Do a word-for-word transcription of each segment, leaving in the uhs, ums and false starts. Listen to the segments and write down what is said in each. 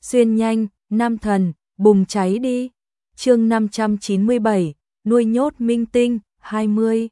xuyên nhanh, nam thần, bùng cháy đi. Chương năm trăm chín mươi bảy, nuôi nhốt minh tinh, hai mươi.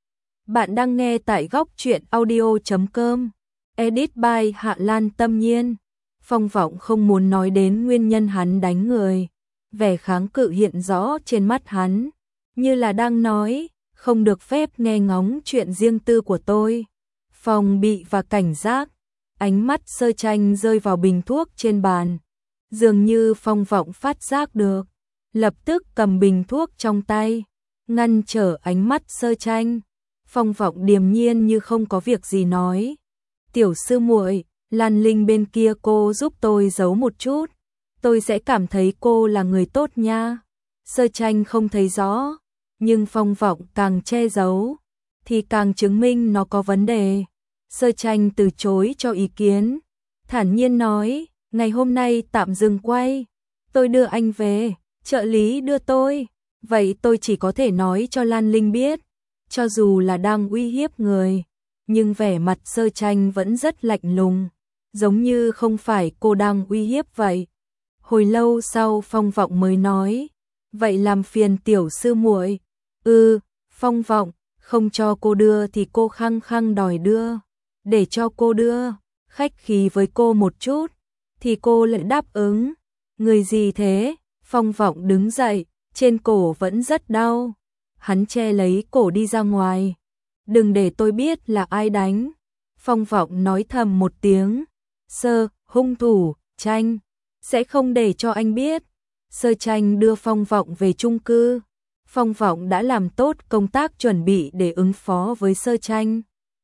Bạn đang nghe tại góc truyện audio chấm com. Edit by Hạ Lan Tâm Nhiên. Phong Vọng không muốn nói đến nguyên nhân hắn đánh người. Vẻ kháng cự hiện rõ trên mắt hắn, như là đang nói, không được phép nghe ngóng chuyện riêng tư của tôi. Phòng bị và cảnh giác, ánh mắt Sơ Tranh rơi vào bình thuốc trên bàn. Dường như Phong Vọng phát giác được, lập tức cầm bình thuốc trong tay, ngăn trở ánh mắt Sơ Tranh. Phong Vọng điềm nhiên như không có việc gì nói. Tiểu sư muội, Lan Linh bên kia cô giúp tôi giấu một chút. Tôi sẽ cảm thấy cô là người tốt nha. Sơ Tranh không thấy rõ, nhưng Phong Vọng càng che giấu, thì càng chứng minh nó có vấn đề. Sơ Tranh từ chối cho ý kiến, thản nhiên nói, ngày hôm nay tạm dừng quay. Tôi đưa anh về, trợ lý đưa tôi. Vậy tôi chỉ có thể nói cho Lan Linh biết, cho dù là đang uy hiếp người, nhưng vẻ mặt Sơ Tranh vẫn rất lạnh lùng, giống như không phải cô đang uy hiếp vậy. Hồi lâu sau Phong Vọng mới nói, vậy làm phiền tiểu sư muội. Ừ, Phong Vọng, không cho cô đưa thì cô khăng khăng đòi đưa. Để cho cô đưa, khách khí với cô một chút, thì cô lại đáp ứng. Người gì thế? Phong Vọng đứng dậy, trên cổ vẫn rất đau. Hắn che lấy cổ đi ra ngoài. Đừng để tôi biết là ai đánh. Phong Vọng nói thầm một tiếng. Sơ, hung thủ, Tranh, sẽ không để cho anh biết. Sơ Tranh đưa Phong Vọng về chung cư. Phong Vọng đã làm tốt công tác chuẩn bị để ứng phó với Sơ Tranh.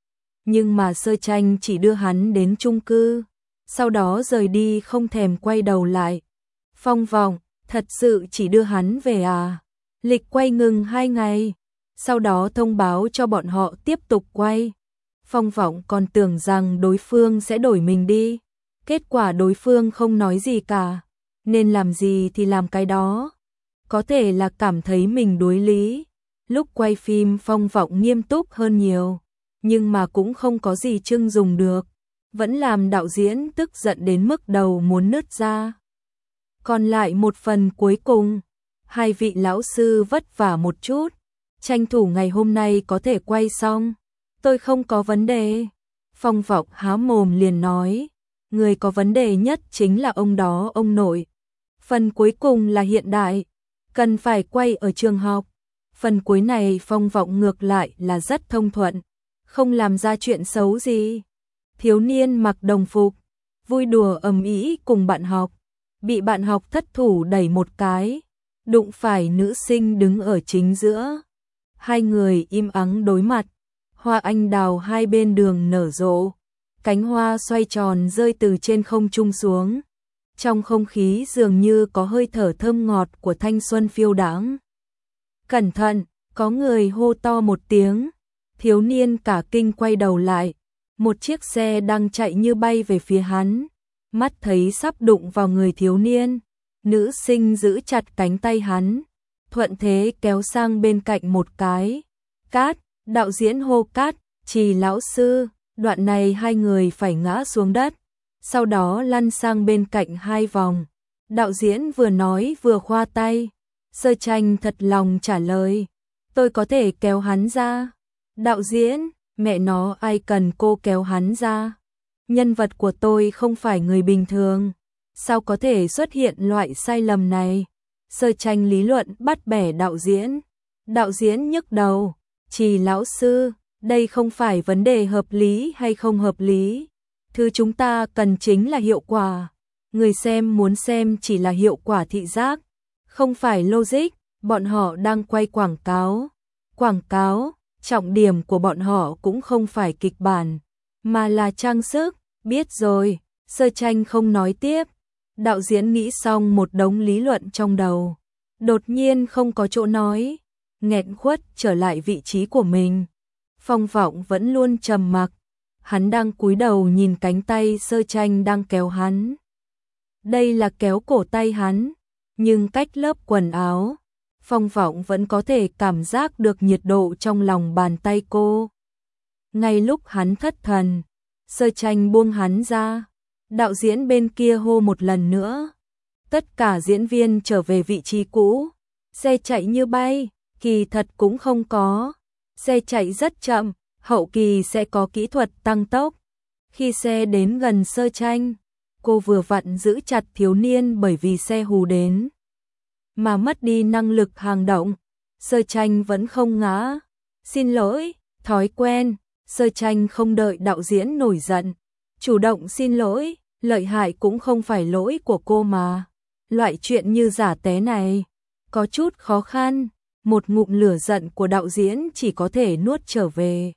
Nhưng mà Sơ Tranh chỉ đưa hắn đến chung cư, sau đó rời đi không thèm quay đầu lại. Phong Vọng, thật sự chỉ đưa hắn về à? Lịch quay ngừng hai ngày, sau đó thông báo cho bọn họ tiếp tục quay. Phong Vọng còn tưởng rằng đối phương sẽ đổi mình đi, kết quả đối phương không nói gì cả, nên làm gì thì làm cái đó. Có thể là cảm thấy mình đối lý. Lúc quay phim Phong Vọng nghiêm túc hơn nhiều, nhưng mà cũng không có gì trưng dùng được, vẫn làm đạo diễn tức giận đến mức đầu muốn nứt ra. Còn lại một phần cuối cùng, hai vị lão sư vất vả một chút, tranh thủ ngày hôm nay có thể quay xong. Tôi không có vấn đề. Phong Vọng há mồm liền nói, người có vấn đề nhất chính là ông đó ông nội. Phần cuối cùng là hiện đại, cần phải quay ở trường học. Phần cuối này Phong Vọng ngược lại là rất thông thuận, không làm ra chuyện xấu gì. Thiếu niên mặc đồng phục, vui đùa ầm ĩ cùng bạn học, bị bạn học thất thủ đẩy một cái, đụng phải nữ sinh đứng ở chính giữa. Hai người im ắng đối mặt, hoa anh đào hai bên đường nở rộ, cánh hoa xoay tròn rơi từ trên không trung xuống. Trong không khí dường như có hơi thở thơm ngọt của thanh xuân phiêu đãng. Cẩn thận, có người hô to một tiếng. Thiếu niên cả kinh quay đầu lại, một chiếc xe đang chạy như bay về phía hắn. Mắt thấy sắp đụng vào người thiếu niên, nữ sinh giữ chặt cánh tay hắn, thuận thế kéo sang bên cạnh một cái. Cát, đạo diễn hô cát, Trì lão sư. Đoạn này hai người phải ngã xuống đất, sau đó lăn sang bên cạnh hai vòng. Đạo diễn vừa nói vừa khoa tay. Sơ Tranh thật lòng trả lời, tôi có thể kéo hắn ra. Đạo diễn, mẹ nó ai cần cô kéo hắn ra. Nhân vật của tôi không phải người bình thường, sao có thể xuất hiện loại sai lầm này. Sơ Tranh lý luận bắt bẻ đạo diễn. Đạo diễn nhức đầu, Trì lão sư, đây không phải vấn đề hợp lý hay không hợp lý. Thứ chúng ta cần chính là hiệu quả. Người xem muốn xem chỉ là hiệu quả thị giác, không phải logic. Bọn họ đang quay quảng cáo. Quảng cáo, trọng điểm của bọn họ cũng không phải kịch bản, mà là trang sức. Biết rồi, Sơ Tranh không nói tiếp. Đạo diễn nghĩ xong một đống lý luận trong đầu, đột nhiên không có chỗ nói, nghẹn khuất trở lại vị trí của mình. Phong Vọng vẫn luôn trầm mặc, hắn đang cúi đầu nhìn cánh tay Sơ Tranh đang kéo hắn. Đây là kéo cổ tay hắn, nhưng cách lớp quần áo, Phong Vọng vẫn có thể cảm giác được nhiệt độ trong lòng bàn tay cô. Ngay lúc hắn thất thần, Sơ Tranh buông hắn ra. Đạo diễn bên kia hô một lần nữa, Tất cả diễn viên trở về vị trí cũ. Xe chạy như bay, kỳ thật cũng không có. Xe chạy rất chậm, hậu kỳ sẽ có kỹ thuật tăng tốc. Khi xe đến gần Sơ Tranh, cô vừa vặn giữ chặt thiếu niên bởi vì xe hù đến mà mất đi năng lực hành động. Sơ Tranh vẫn không ngã. Xin lỗi, thói quen. Sơ Tranh không đợi đạo diễn nổi giận, chủ động xin lỗi, lợi hại cũng không phải lỗi của cô mà. Loại chuyện như giả té này có chút khó khăn, một ngụm lửa giận của đạo diễn chỉ có thể nuốt trở về.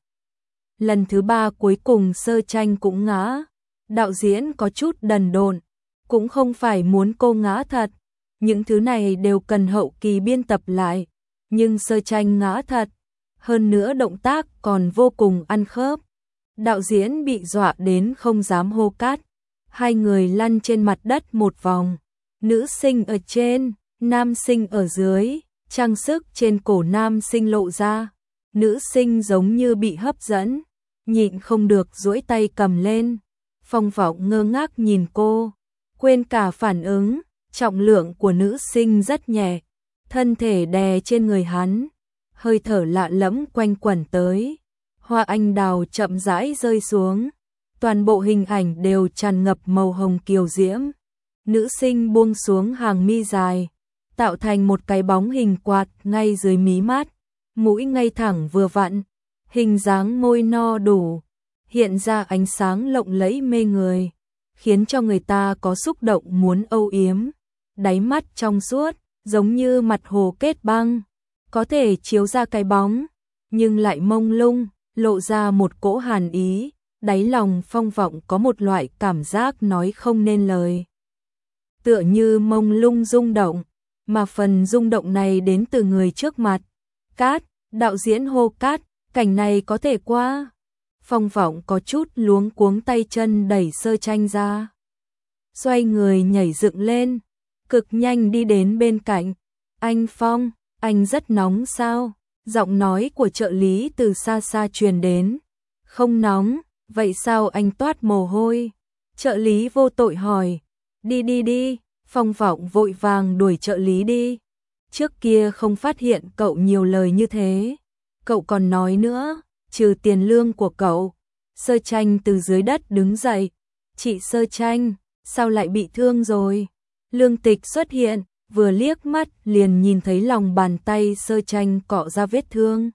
Lần thứ ba cuối cùng Sơ Tranh cũng ngã. Đạo diễn có chút đần độn, cũng không phải muốn cô ngã thật. Những thứ này đều cần hậu kỳ biên tập lại, nhưng Sơ Tranh ngã thật. Hơn nữa động tác còn vô cùng ăn khớp. Đạo diễn bị dọa đến không dám hô cắt. Hai người lăn trên mặt đất một vòng. Nữ sinh ở trên, nam sinh ở dưới, trang sức trên cổ nam sinh lộ ra. Nữ sinh giống như bị hấp dẫn, nhịn không được duỗi tay cầm lên. Phong Vọng ngơ ngác nhìn cô, quên cả phản ứng, trọng lượng của nữ sinh rất nhẹ, thân thể đè trên người hắn, hơi thở lạ lẫm quanh quẩn tới. Hoa anh đào chậm rãi rơi xuống, toàn bộ hình ảnh đều tràn ngập màu hồng kiều diễm. Nữ sinh buông xuống hàng mi dài, tạo thành một cái bóng hình quạt ngay dưới mí mắt, mũi ngay thẳng vừa vặn, hình dáng môi no đủ, hiện ra ánh sáng lộng lẫy mê người, khiến cho người ta có xúc động muốn âu yếm. Đáy mắt trong suốt, giống như mặt hồ kết băng, có thể chiếu ra cái bóng, nhưng lại mông lung, lộ ra một cỗ hàn ý. Đáy lòng Phong Vọng có một loại cảm giác nói không nên lời. Tựa như mông lung rung động, mà phần rung động này đến từ người trước mặt. Cát, đạo diễn hô cát, cảnh này có thể qua. Phong Vọng có chút luống cuống tay chân đẩy Sơ Tranh ra. Xoay người nhảy dựng lên, cực nhanh đi đến bên cạnh. Anh Phong, anh rất nóng sao? Giọng nói của trợ lý từ xa xa truyền đến. Không nóng, vậy sao anh toát mồ hôi? Trợ lý vô tội hỏi. Đi đi đi, Phong Vọng vội vàng đuổi trợ lý đi. Trước kia không phát hiện cậu nhiều lời như thế. Cậu còn nói nữa, trừ tiền lương của cậu. Sơ Tranh từ dưới đất đứng dậy. Chị Sơ Tranh, sao lại bị thương rồi? Lương Tịch xuất hiện, vừa liếc mắt liền nhìn thấy lòng bàn tay Sơ Tranh cọ ra vết thương.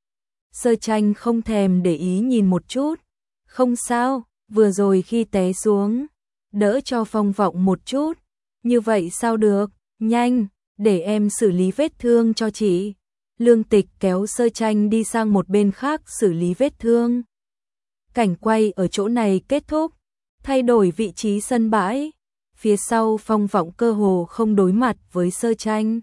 Sơ Tranh không thèm để ý nhìn một chút. Không sao, vừa rồi khi té xuống, đỡ cho Phong Vọng một chút. Như vậy sao được, nhanh, để em xử lý vết thương cho chị. Lương Tịch kéo Sơ Tranh đi sang một bên khác xử lý vết thương. Cảnh quay ở chỗ này kết thúc, thay đổi vị trí sân bãi. Phía sau Phong Vọng cơ hồ không đối mặt với Sơ Tranh,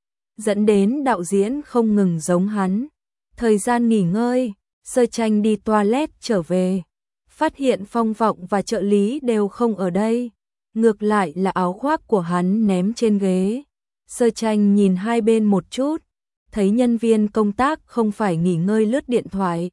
dẫn đến đạo diễn không ngừng giống hắn. Thời gian nghỉ ngơi, Sơ Tranh đi toilet trở về, phát hiện Phong Vọng và trợ lý đều không ở đây, ngược lại là áo khoác của hắn ném trên ghế. Sơ Tranh nhìn hai bên một chút, thấy nhân viên công tác không phải nghỉ ngơi lướt điện thoại,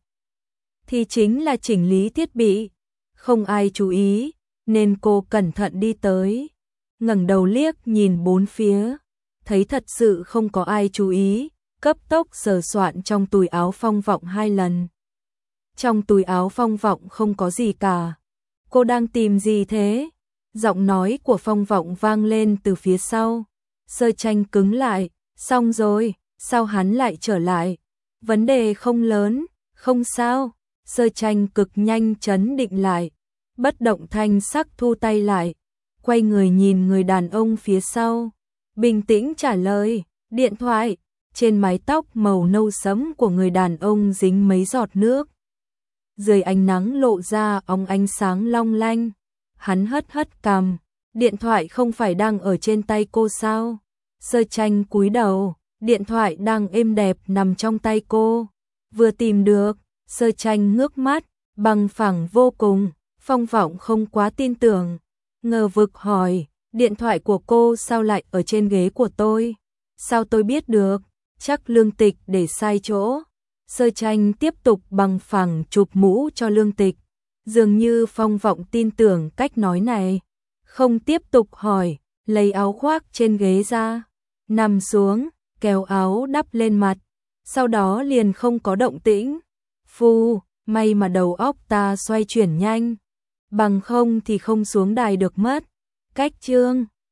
thì chính là chỉnh lý thiết bị, không ai chú ý, nên cô cẩn thận đi tới, ngẩng đầu liếc nhìn bốn phía, thấy thật sự không có ai chú ý, cấp tốc sờ soạn trong túi áo Phong Vọng hai lần. Trong túi áo Phong Vọng không có gì cả. Cô đang tìm gì thế? Giọng nói của Phong Vọng vang lên từ phía sau. Sơ Tranh cứng lại, xong rồi, sao hắn lại trở lại? Vấn đề không lớn, không sao. Sơ Tranh cực nhanh trấn định lại, bất động thanh sắc thu tay lại, quay người nhìn người đàn ông phía sau, bình tĩnh trả lời, điện thoại. Trên mái tóc màu nâu sẫm của người đàn ông dính mấy giọt nước, dưới ánh nắng lộ ra óng ánh sáng long lanh. Hắn hất hất cằm, điện thoại không phải đang ở trên tay cô sao? Sơ Tranh cúi đầu, điện thoại đang êm đẹp nằm trong tay cô. Vừa tìm được. Sơ Tranh ngước mắt, bằng phẳng vô cùng. Phong Vọng không quá tin tưởng, ngờ vực hỏi, điện thoại của cô sao lại ở trên ghế của tôi? Sao tôi biết được? Chắc Lương Tịch để sai chỗ. Sơ Tranh tiếp tục bằng phẳng chụp mũ cho Lương Tịch, dường như Phong Vọng tin tưởng cách nói này, không tiếp tục hỏi, lấy áo khoác trên ghế ra, nằm xuống, kéo áo đắp lên mặt, sau đó liền không có động tĩnh. Phu, may mà đầu óc ta xoay chuyển nhanh, bằng không thì không xuống đài được mất. Cách chương